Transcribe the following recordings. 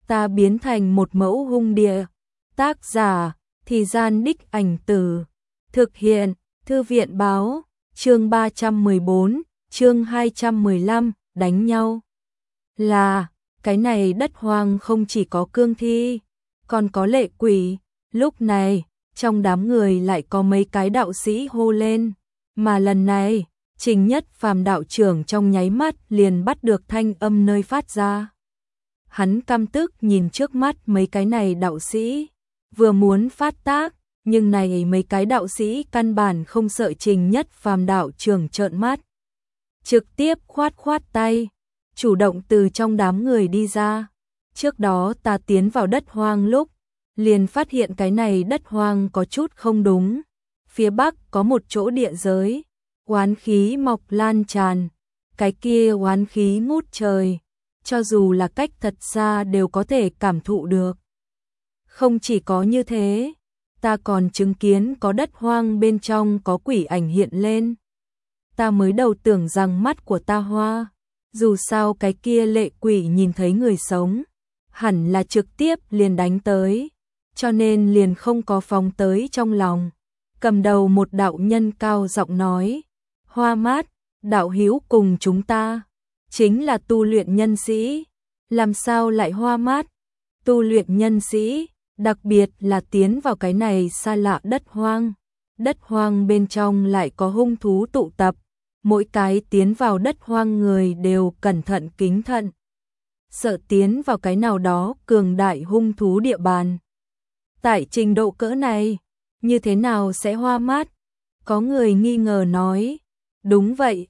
ta biến thành một mẫu hung địa. Tác giả, Thì Gian Đích Ảnh Tử. Thực hiện, Thư viện báo, chương 314, chương 215, đánh nhau. Là, cái này đất hoang không chỉ có cương thi, còn có lệ quỷ. Lúc này, trong đám người lại có mấy cái đạo sĩ hô lên, mà lần này, Trình Nhất Phàm đạo trưởng trong nháy mắt liền bắt được thanh âm nơi phát ra. Hắn căm tức nhìn trước mắt mấy cái này đạo sĩ, vừa muốn phát tác, nhưng này mấy cái đạo sĩ căn bản không sợ Trình Nhất Phàm đạo trưởng trợn mắt. Trực tiếp khoát khoát tay, chủ động từ trong đám người đi ra. Trước đó ta tiến vào đất hoang lúc, liền phát hiện cái này đất hoang có chút không đúng. Phía bắc có một chỗ địa giới, oán khí mọc lan tràn, cái kia oán khí ngút trời, cho dù là cách thật xa đều có thể cảm thụ được. Không chỉ có như thế, ta còn chứng kiến có đất hoang bên trong có quỷ ảnh hiện lên. Ta mới đầu tưởng rằng mắt của ta hoa, dù sao cái kia lệ quỷ nhìn thấy người sống, hẳn là trực tiếp liền đánh tới, cho nên liền không có phóng tới trong lòng. Cầm đầu một đạo nhân cao giọng nói, Hoa Mát, đạo hữu cùng chúng ta, chính là tu luyện nhân sĩ, làm sao lại hoa mát? Tu luyện nhân sĩ, đặc biệt là tiến vào cái này xa lạ đất hoang bên trong lại có hung thú tụ tập, mỗi cái tiến vào đất hoang người đều cẩn thận kính thận, sợ tiến vào cái nào đó cường đại hung thú địa bàn. Tại trình độ cỡ này, như thế nào sẽ hoa mát? Có người nghi ngờ nói, đúng vậy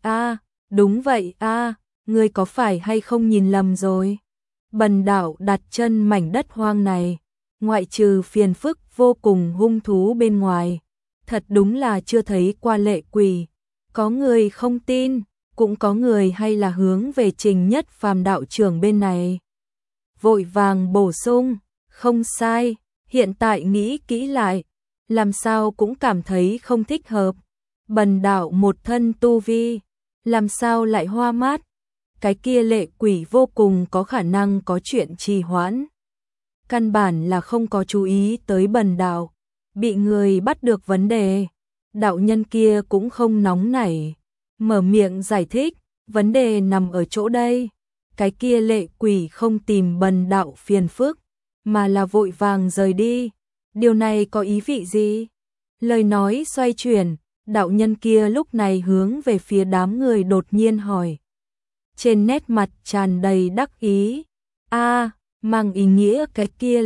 a, ngươi có phải hay không nhìn lầm rồi? Bần đạo đặt chân mảnh đất hoang này, ngoại trừ phiền phức vô cùng hung thú bên ngoài, thật đúng là chưa thấy qua lệ quỷ. Có người không tin, cũng có người hay là hướng về Trình Nhất Phàm đạo trưởng bên này. Vội vàng bổ sung, không sai, hiện tại nghĩ kỹ lại, làm sao cũng cảm thấy không thích hợp. Bần đạo một thân tu vi, làm sao lại hoa mát? Cái kia lệ quỷ vô cùng có khả năng có chuyện trì hoãn. Căn bản là không có chú ý tới bần đạo, bị người bắt được vấn đề. Đạo nhân kia cũng không nóng nảy, mở miệng giải thích, vấn đề nằm ở chỗ đây. Cái kia lệ quỷ không tìm bần đạo phiền phức, mà là vội vàng rời đi. Điều này có ý vị gì? Lời nói xoay chuyển, đạo nhân kia lúc này hướng về phía đám người đột nhiên hỏi. Trên nét mặt tràn đầy đắc ý. Mang ý nghĩa cái kia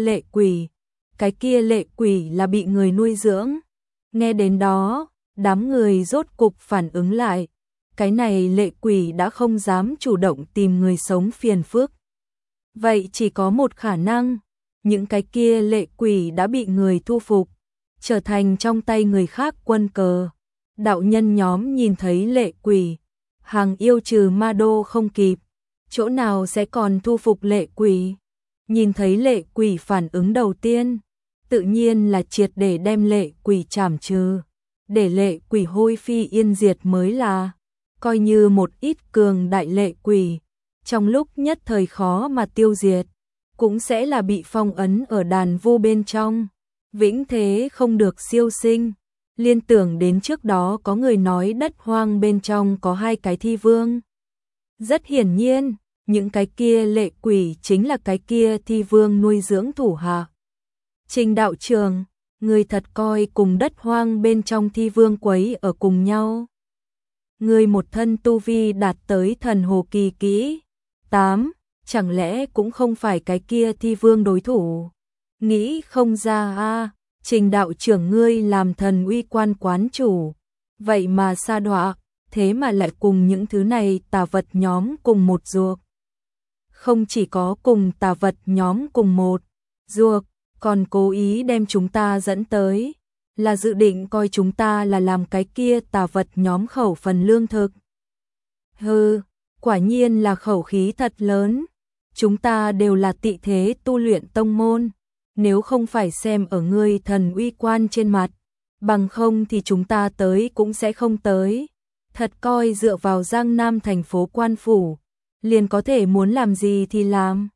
lệ quỷ là bị người nuôi dưỡng. Nghe đến đó, đám người rốt cục phản ứng lại. Cái này lệ quỷ đã không dám chủ động tìm người sống phiền phức. Vậy chỉ có một khả năng, những cái kia lệ quỷ đã bị người thu phục, trở thành trong tay người khác quân cờ. Đạo nhân nhóm nhìn thấy lệ quỷ, hàng yêu trừ ma đô không kịp, chỗ nào sẽ còn thu phục lệ quỷ. Nhìn thấy lệ quỷ phản ứng đầu tiên, tự nhiên là triệt để đem lệ quỷ trảm trừ, để lệ quỷ hôi phi yên diệt mới là. Coi như một ít cường đại lệ quỷ, trong lúc nhất thời khó mà tiêu diệt, cũng sẽ là bị phong ấn ở đàn vô bên trong, vĩnh thế không được siêu sinh. Liên tưởng đến trước đó có người nói đất hoang bên trong có 2 cái thi vương. Rất hiển nhiên, những cái kia lệ quỷ chính là cái kia thi vương nuôi dưỡng thủ hạ. Trình đạo trường, người thật coi cùng đất hoang bên trong thi vương quấy ở cùng nhau. Người một thân tu vi đạt tới thần hồ kỳ kỹ 8, chẳng lẽ cũng không phải cái kia thi vương đối thủ? Nghĩ không ra a. Trình đạo trưởng ngươi làm thần uy quan quán chủ, vậy mà sa đọa, thế mà lại cùng những thứ này tà vật nhóm cùng một ruột. Không chỉ có cùng tà vật nhóm cùng một ruột, còn cố ý đem chúng ta dẫn tới, là dự định coi chúng ta là làm cái kia tà vật nhóm khẩu phần lương thực. Hừ, quả nhiên là khẩu khí thật lớn, chúng ta đều là tị thế tu luyện tông môn. Nếu không phải xem ở ngươi thần uy quan trên mặt, bằng không thì chúng ta tới cũng sẽ không tới. Thật coi dựa vào Giang Nam thành phố quan phủ, liền có thể muốn làm gì thì làm.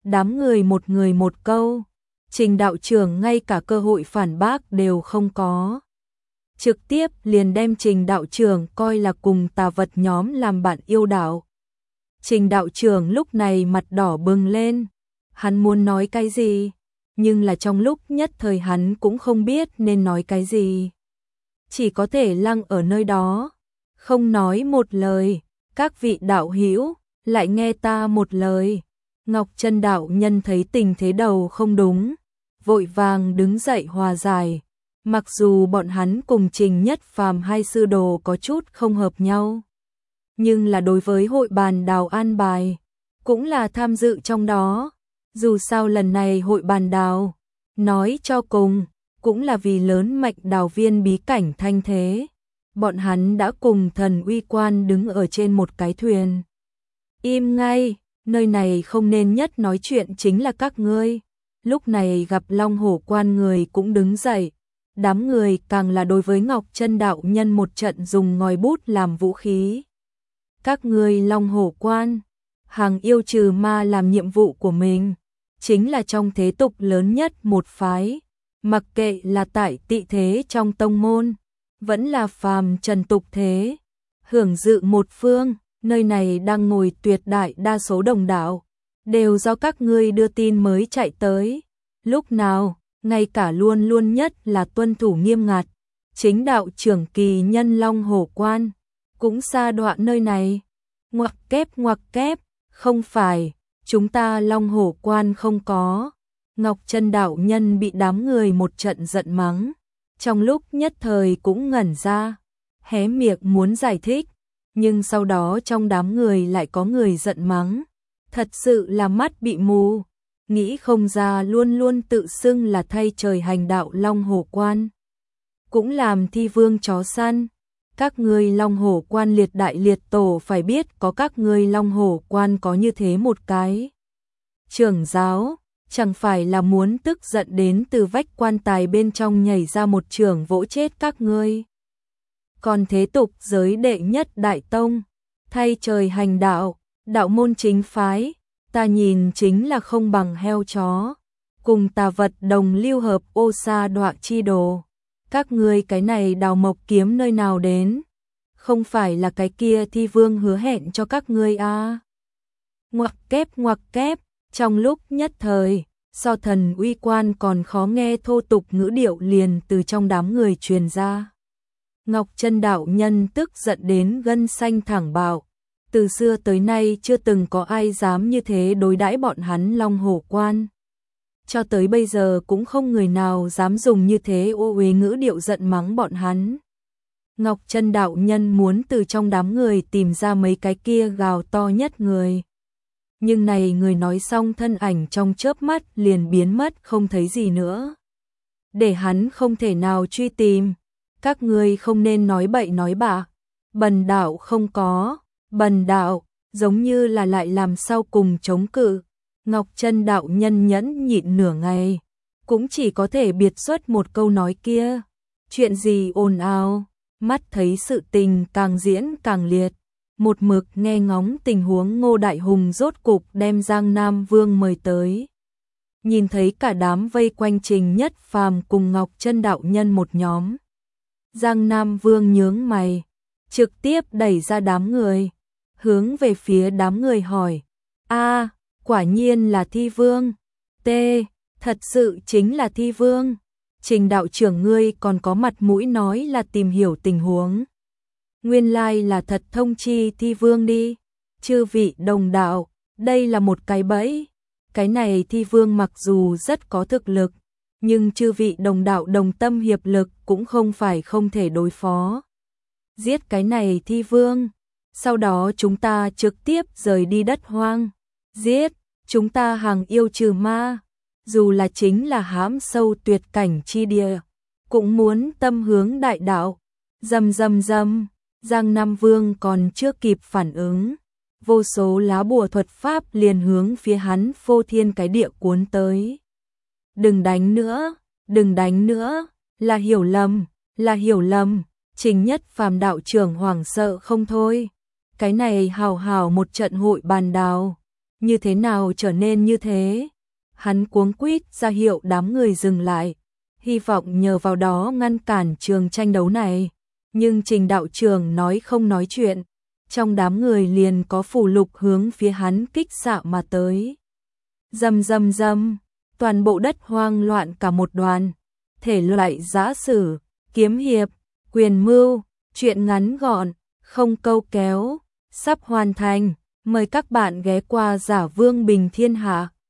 đám người một câu, Trình đạo trưởng ngay cả cơ hội phản bác đều không có. Trực tiếp liền đem Trình đạo trưởng coi là cùng tà vật nhóm làm bạn yêu đạo. Trình đạo trưởng lúc này mặt đỏ bừng lên, hắn muốn nói cái gì, nhưng là trong lúc nhất thời hắn cũng không biết nên nói cái gì. Chỉ có thể lăng ở nơi đó, không nói một lời. Các vị đạo hữu lại nghe ta một lời. Ngọc Chân đạo nhân thấy tình thế đầu không đúng, vội vàng đứng dậy hòa giải. Mặc dù bọn hắn cùng Trình Nhất Phàm hai sư đồ có chút không hợp nhau, nhưng là đối với hội bàn đào an bài, cũng là tham dự trong đó. Dù sao lần này hội bàn đào, nói cho cùng, cũng là vì lớn Mạch Đào Viên bí cảnh thanh thế. Bọn hắn đã cùng Thần Uy Quan đứng ở trên một cái thuyền. Im ngay, nơi này không nên nhất nói chuyện chính là các ngươi. Lúc này gặp Long Hổ Quan người cũng đứng dậy. Đám người càng là đối với Ngọc Chân đạo nhân một trận dùng ngòi bút làm vũ khí. Các ngươi Long Hổ Quan, hàng yêu trừ ma làm nhiệm vụ của mình, chính là trong thế tục lớn nhất một phái. Mặc kệ là tại tị thế trong tông môn, vẫn là phàm trần tục thế, hưởng dự một phương, nơi này đang ngồi tuyệt đại đa số đồng đạo, đều do các ngươi đưa tin mới chạy tới. Lúc nào, ngay cả luôn luôn nhất là tuân thủ nghiêm ngặt, chính đạo trưởng kỳ nhân Long Hổ Quan, cũng xa đoạn nơi này. Ngoặc kép, không phải, chúng ta Long Hổ Quan không có. Ngọc Chân đạo nhân bị đám người một trận giận mắng, trong lúc nhất thời cũng ngẩn ra, hé miệng muốn giải thích, nhưng sau đó trong đám người lại có người giận mắng, thật sự là mắt bị mù, nghĩ không ra luôn luôn tự xưng là thay trời hành đạo Long Hổ Quan, cũng làm thi vương chó săn. Các ngươi Long Hổ Quan liệt đại liệt tổ phải biết có các ngươi Long Hổ Quan có như thế một cái trưởng giáo, chẳng phải là muốn tức giận đến từ vách quan tài bên trong nhảy ra một trường vỗ chết các ngươi. Còn thế tục giới đệ nhất đại tông, thay trời hành đạo, đạo môn chính phái, ta nhìn chính là không bằng heo chó, cùng tà vật đồng lưu hợp ô sa đọa chi đồ. Các ngươi cái này đào mộc kiếm nơi nào đến? Không phải là cái kia thi vương hứa hẹn cho các ngươi à? Ngoặc kép, trong lúc nhất thời, so Thần Uy Quan còn khó nghe thô tục ngữ điệu liền từ trong đám người truyền ra. Ngọc Chân đạo nhân tức giận đến gân xanh thẳng bạo, từ xưa tới nay chưa từng có ai dám như thế đối đãi bọn hắn Long Hổ Quan. Cho tới bây giờ cũng không người nào dám dùng như thế ô uế ngữ điệu giận mắng bọn hắn. Ngọc Chân đạo nhân muốn từ trong đám người tìm ra mấy cái kia gào to nhất người. Nhưng này người nói xong thân ảnh trong chớp mắt liền biến mất không thấy gì nữa. Để hắn không thể nào truy tìm. Các ngươi không nên nói bậy nói bạ. Bần đạo không có. Bần đạo, giống như là lại làm sao cùng chống cự. Ngọc Chân đạo nhân nhẫn nhịn nửa ngày, cũng chỉ có thể biệt xuất một câu nói kia. Chuyện gì ồn ào, mắt thấy sự tình càng diễn càng liệt. Một mực nghe ngóng tình huống Ngô Đại Hùng rốt cục đem Giang Nam Vương mời tới. Nhìn thấy cả đám vây quanh Trình Nhất Phàm cùng Ngọc Chân đạo nhân một nhóm. Giang Nam Vương nhướng mày, trực tiếp đẩy ra đám người, hướng về phía đám người hỏi: "A, quả nhiên là Thi Vương. T, thật sự chính là Thi Vương. Trình đạo trưởng ngươi còn có mặt mũi nói là tìm hiểu tình huống. Nguyên lai là thật thông chi Thi Vương đi. Chư vị đồng đạo, đây là một cái bẫy. Cái này Thi Vương mặc dù rất có thực lực, nhưng chư vị đồng đạo đồng tâm hiệp lực cũng không phải không thể đối phó. Giết cái này Thi Vương, sau đó chúng ta trực tiếp rời đi đất hoang. Giết, chúng ta hàng yêu trừ ma, dù là chính là hãm sâu tuyệt cảnh chi địa, cũng muốn tâm hướng đại đạo." Rầm rầm rầm, Giang Nam Vương còn chưa kịp phản ứng, vô số lá bùa thuật pháp liền hướng phía hắn phô thiên cái địa cuốn tới. Đừng đánh nữa, là hiểu lầm. Trình Nhất Phàm đạo trưởng hoảng sợ không thôi. Cái này hào hào một trận hội bàn đào, như thế nào trở nên như thế? Hắn cuống quýt ra hiệu đám người dừng lại, hy vọng nhờ vào đó ngăn cản trường tranh đấu này. Nhưng Trình đạo trưởng nói không nói chuyện, trong đám người liền có phù lục hướng phía hắn kích xạ mà tới. Rầm rầm rầm, toàn bộ đất hoang loạn cả một đoàn. Thể loại giã sử, kiếm hiệp, quyền mưu, truyện ngắn gọn, không câu kéo, sắp hoàn thành. Mời các bạn ghé qua Giả Vương Bình Thiên Hạ.